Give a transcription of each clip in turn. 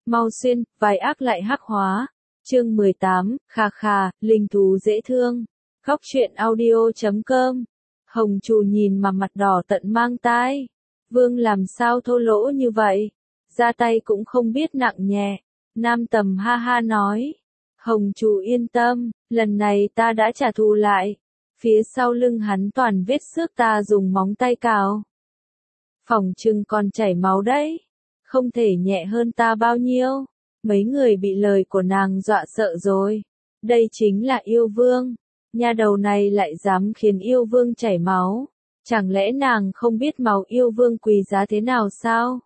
Mau xuyên, vai ác lại hắc hóa. Chương 18, khà khà, linh thú dễ thương. Góc truyện audio.com. Hồng Trù nhìn mà mặt đỏ tận mang tai. Vương làm sao thô lỗ như vậy? Ra tay cũng không biết nặng nhẹ. Nam Tầm ha ha nói. Hồng Trù yên tâm, lần này ta đã trả thù lại. Phía sau lưng hắn toàn vết xước ta dùng móng tay cào. Phỏng chừng còn chảy máu đấy. Không thể nhẹ hơn ta bao nhiêu. Mấy người bị lời của nàng dọa sợ rồi. Đây chính là yêu vương. Nhà đầu này lại dám khiến yêu vương chảy máu. Chẳng lẽ nàng không biết máu yêu vương quý giá thế nào sao?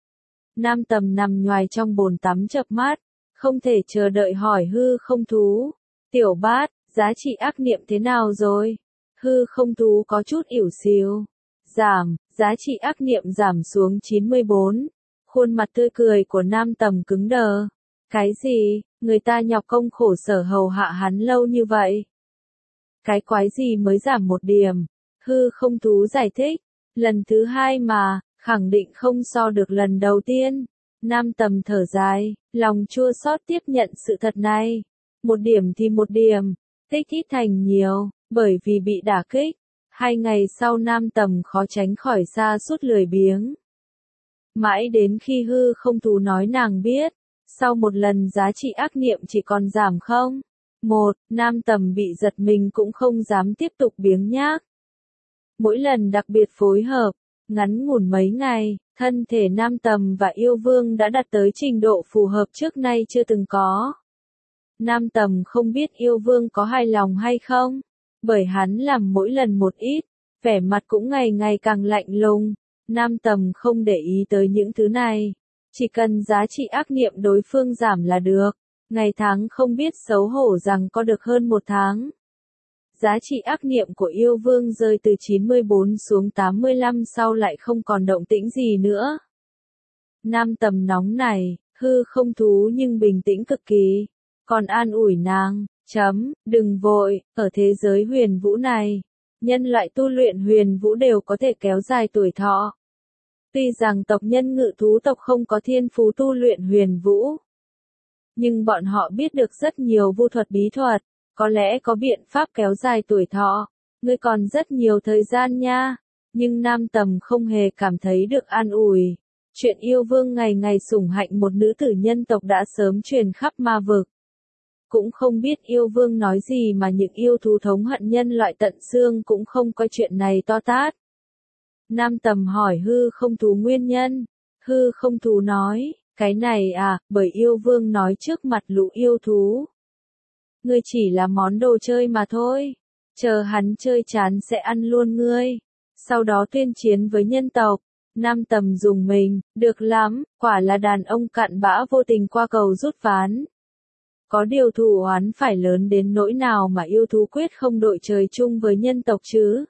Nam Tầm nằm nhoài trong bồn tắm chợp mắt. Không thể chờ đợi hỏi hư không thú. Tiểu bát, giá trị ác niệm thế nào rồi? Hư không thú có chút ỉu xìu. Giảm, giá trị ác niệm giảm xuống 94. Khuôn mặt tươi cười của Nam Tầm cứng đờ. Cái gì, người ta nhọc công khổ sở hầu hạ hắn lâu như vậy? Cái quái gì mới giảm 1 điểm? Hư không thú giải thích. Lần thứ 2 mà, khẳng định không so được lần đầu tiên. Nam Tầm thở dài, lòng chua xót tiếp nhận sự thật này. 1 điểm thì 1 điểm, tích ít thành nhiều, bởi vì bị đả kích. 2 ngày sau Nam Tầm khó tránh khỏi sa sút lười biếng. Mãi đến khi hư không thú nói nàng biết, sau 1 lần giá trị ác niệm chỉ còn giảm 0,1, Nam Tầm bị giật mình cũng không dám tiếp tục biếng nhác. Mỗi lần đặc biệt phối hợp, ngắn ngủn mấy ngày, thân thể Nam Tầm và yêu vương đã đạt tới trình độ phù hợp trước nay chưa từng có. Nam Tầm không biết yêu vương có hài lòng hay không, bởi hắn làm mỗi lần một ít, vẻ mặt cũng ngày ngày càng lạnh lùng. Nam Tầm không để ý tới những thứ này, chỉ cần giá trị ác niệm đối phương giảm là được, ngày tháng không biết xấu hổ rằng có được hơn 1 tháng. Giá trị ác niệm của yêu vương rơi từ 94 xuống 85 sau lại không còn động tĩnh gì nữa. Nam Tầm nóng này, hư không thú nhưng bình tĩnh cực kỳ, còn an ủi nàng, đừng vội, ở thế giới huyền vũ này, nhân loại tu luyện huyền vũ đều có thể kéo dài tuổi thọ. Tuy rằng tộc nhân ngự thú tộc không có thiên phú tu luyện huyền vũ, nhưng bọn họ biết được rất nhiều vu thuật bí thuật, có lẽ có biện pháp kéo dài tuổi thọ. Ngươi còn rất nhiều thời gian nha. Nhưng Nam Tầm không hề cảm thấy được an ủi. Chuyện yêu vương ngày ngày sủng hạnh một nữ tử nhân tộc đã sớm truyền khắp ma vực. Cũng không biết yêu vương nói gì mà những yêu thú thống hận nhân loại tận xương cũng không coi chuyện này to tát. Nam Tầm hỏi hư không thú nguyên nhân. Hư không thú nói, cái này à, bởi yêu vương nói trước mặt lũ yêu thú. Ngươi chỉ là món đồ chơi mà thôi. Chờ hắn chơi chán sẽ ăn luôn ngươi. Sau đó tuyên chiến với nhân tộc. Nam Tầm dùng mình, được lắm, quả là đàn ông cặn bã vô tình qua cầu rút ván. Có điều thù oán phải lớn đến nỗi nào mà yêu thú quyết không đội trời chung với nhân tộc chứ?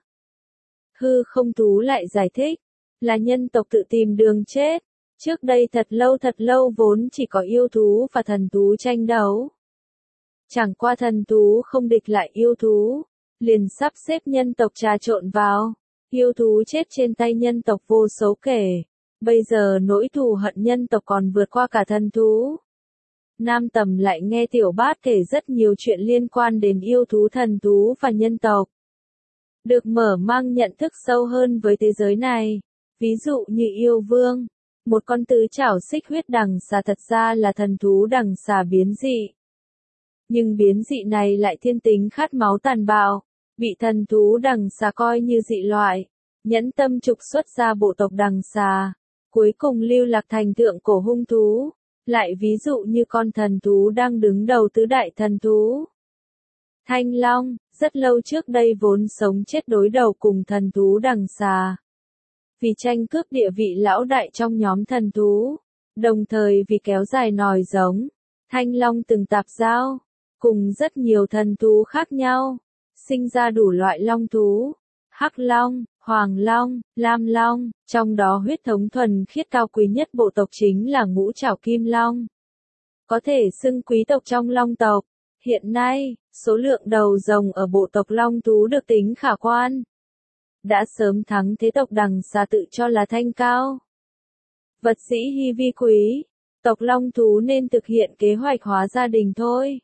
Hư không thú lại giải thích, là nhân tộc tự tìm đường chết. Trước đây thật lâu vốn chỉ có yêu thú và thần thú tranh đấu. Chẳng qua thần thú không địch lại yêu thú, liền sắp xếp nhân tộc trà trộn vào. Yêu thú chết trên tay nhân tộc vô số kể. Bây giờ nỗi thù hận nhân tộc còn vượt qua cả thần thú. Nam Tầm lại nghe Tiểu Bát kể rất nhiều chuyện liên quan đến yêu thú, thần thú và nhân tộc. Được mở mang nhận thức sâu hơn với thế giới này. Ví dụ như yêu vương, một con tứ chảo xích huyết đằng xà thật ra là thần thú đằng xà biến dị. Nhưng biến dị này lại thiên tính khát máu tàn bạo, bị thần thú đằng xà coi như dị loại, nhẫn tâm trục xuất ra bộ tộc đằng xà, cuối cùng lưu lạc thành thượng cổ hung thú. Lại ví dụ như con thần thú đang đứng đầu tứ đại thần thú. Thanh Long, rất lâu trước đây vốn sống chết đối đầu cùng thần thú đằng xà. Vì tranh cướp địa vị lão đại trong nhóm thần thú, đồng thời vì kéo dài nòi giống, Thanh Long từng tạp giao, cùng rất nhiều thần thú khác nhau, sinh ra đủ loại long thú, hắc long, hoàng long, lam long, trong đó huyết thống thuần khiết cao quý nhất bộ tộc chính là ngũ trảo kim long. Có thể xưng quý tộc trong long tộc. Hiện nay, số lượng đầu rồng ở bộ tộc long thú được tính khả quan. Đã sớm thắng thế tộc đằng xà tự cho là thanh cao. Vật dĩ hy vi quý. Tộc Long thú nên thực hiện kế hoạch hóa gia đình thôi.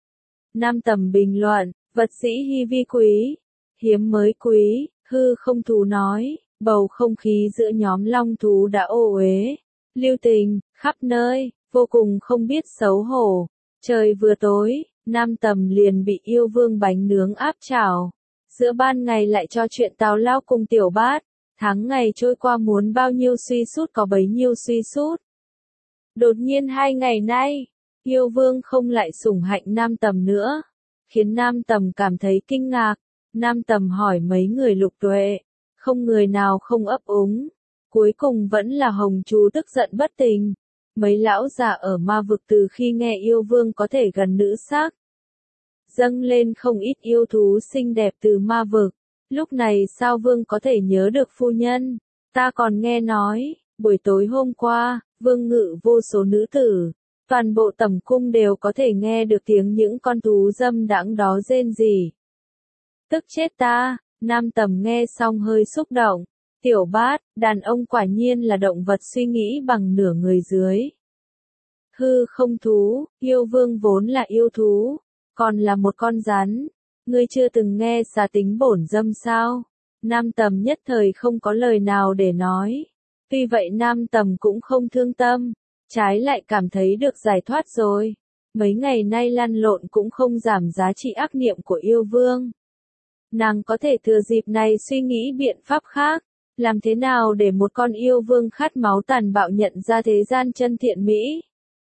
Nam Tầm bình luận, vật sĩ hy vi quý, hiếm mới quý, hư không thú nói, bầu không khí giữa nhóm long thú đã ô uế, lưu tình, khắp nơi, vô cùng không biết xấu hổ. Trời vừa tối, Nam Tầm liền bị yêu vương bánh nướng áp chảo. Giữa ban ngày lại cho chuyện Tào Lao cùng Tiểu Bát, tháng ngày trôi qua muốn bao nhiêu suy sút có bấy nhiêu suy sút. Đột nhiên 2 ngày nay, yêu vương không lại sủng hạnh Nam Tầm nữa, khiến Nam Tầm cảm thấy kinh ngạc. Nam Tầm hỏi mấy người Lục Tuệ, không người nào không ấp úng. Cuối cùng vẫn là Hồng Chú tức giận bất tình. Mấy lão già ở ma vực từ khi nghe yêu vương có thể gần nữ sắc, dâng lên không ít yêu thú xinh đẹp từ ma vực. Lúc này sao vương có thể nhớ được phu nhân? Ta còn nghe nói, buổi tối hôm qua, vương ngự vô số nữ tử, toàn bộ tẩm cung đều có thể nghe được tiếng những con thú dâm đãng đó rên rỉ. Tức chết ta, Nam Tầm nghe xong hơi xúc động. Tiểu Bát, đàn ông quả nhiên là động vật suy nghĩ bằng nửa người dưới. Hư không thú, yêu vương vốn là yêu thú, còn là một con rắn. Ngươi chưa từng nghe xà tính bổn dâm sao? Nam Tầm nhất thời không có lời nào để nói. Tuy vậy Nam Tầm cũng không thương tâm, trái lại cảm thấy được giải thoát rồi. Mấy ngày nay lăn lộn cũng không giảm giá trị ác niệm của yêu vương. Nàng có thể thừa dịp này suy nghĩ biện pháp khác, làm thế nào để một con yêu vương khát máu tàn bạo nhận ra thế gian chân thiện mỹ.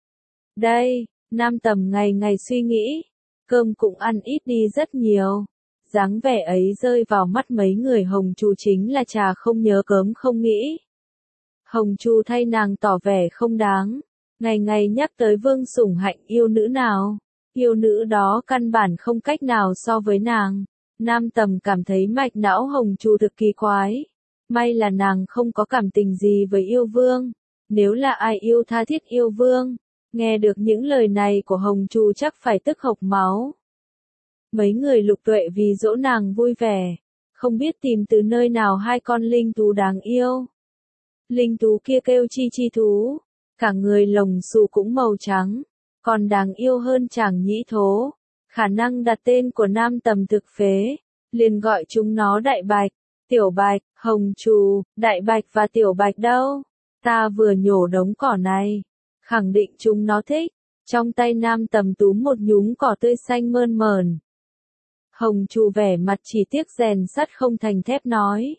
Đây, Nam Tầm ngày ngày suy nghĩ, cơm cũng ăn ít đi rất nhiều. Dáng vẻ ấy rơi vào mắt mấy người Hồng Chú chính là trà không nhớ cớm không nghĩ. Hồng Chú thay nàng tỏ vẻ không đáng, ngày ngày nhắc tới vương sủng hạnh yêu nữ nào, yêu nữ đó căn bản không cách nào so với nàng. Nam Tầm cảm thấy mạch não Hồng Chú thực kỳ quái. May là nàng không có cảm tình gì với yêu vương. Nếu là ai yêu tha thiết yêu vương, nghe được những lời này của Hồng Chú chắc phải tức hộc máu. Mấy người Lục Tuệ vì dỗ nàng vui vẻ, không biết tìm từ nơi nào 2 con linh thú đáng yêu. Linh thú kia kêu chi chi thú, cả người lồng xù cũng màu trắng, còn đáng yêu hơn chàng nhĩ thố. Khả năng đặt tên của Nam Tầm thực phế, liền gọi chúng nó Đại Bạch, Tiểu Bạch, Hồng Chú, Đại Bạch và Tiểu Bạch đâu? Ta vừa nhổ đống cỏ này, khẳng định chúng nó thích. Trong tay Nam Tầm túm một nhúm cỏ tươi xanh mơn mởn. Hồng Chú vẻ mặt chỉ tiếc rèn sắt không thành thép nói.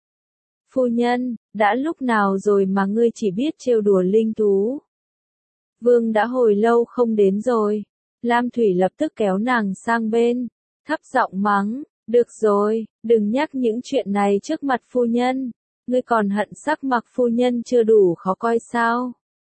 Phu nhân, đã lúc nào rồi mà ngươi chỉ biết trêu đùa linh thú? Vương đã hồi lâu không đến rồi. Lam Thủy lập tức kéo nàng sang bên, thấp giọng mắng, được rồi, đừng nhắc những chuyện này trước mặt phu nhân, ngươi còn hận sắc mặt phu nhân chưa đủ khó coi sao?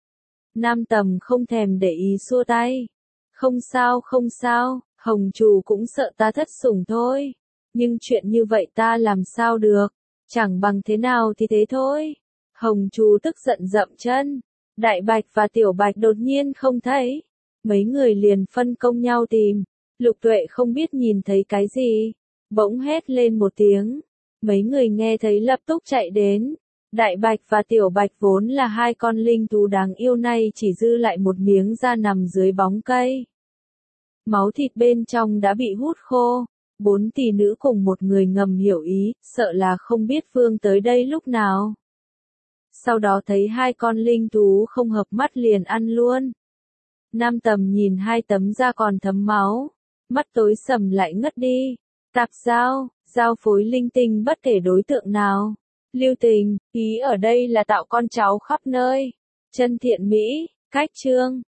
Nam Tầm không thèm để ý xua tay, không sao, Hồng Chú cũng sợ ta thất sủng thôi, nhưng chuyện như vậy ta làm sao được, chẳng bằng thế nào thì thế thôi. Hồng Chú tức giận dậm chân, Đại Bạch và Tiểu Bạch đột nhiên không thấy. Mấy người liền phân công nhau tìm, Lục Tuệ không biết nhìn thấy cái gì, bỗng hét lên một tiếng, mấy người nghe thấy lập tức chạy đến. Đại Bạch và Tiểu Bạch vốn là 2 con linh thú đáng yêu này chỉ dư lại một miếng da nằm dưới bóng cây. Máu thịt bên trong đã bị hút khô, 4 tỷ nữ cùng một người ngầm hiểu ý, sợ là không biết vương tới đây lúc nào. Sau đó thấy 2 con linh thú không hợp mắt liền ăn luôn. Nam Tầm nhìn 2 tấm da còn thấm máu, mắt tối sầm lại ngất đi. Tạp giao, giao phối linh tinh bất kể đối tượng nào. Lưu tình, ý ở đây là tạo con cháu khắp nơi. Chân thiện mỹ, cách chương.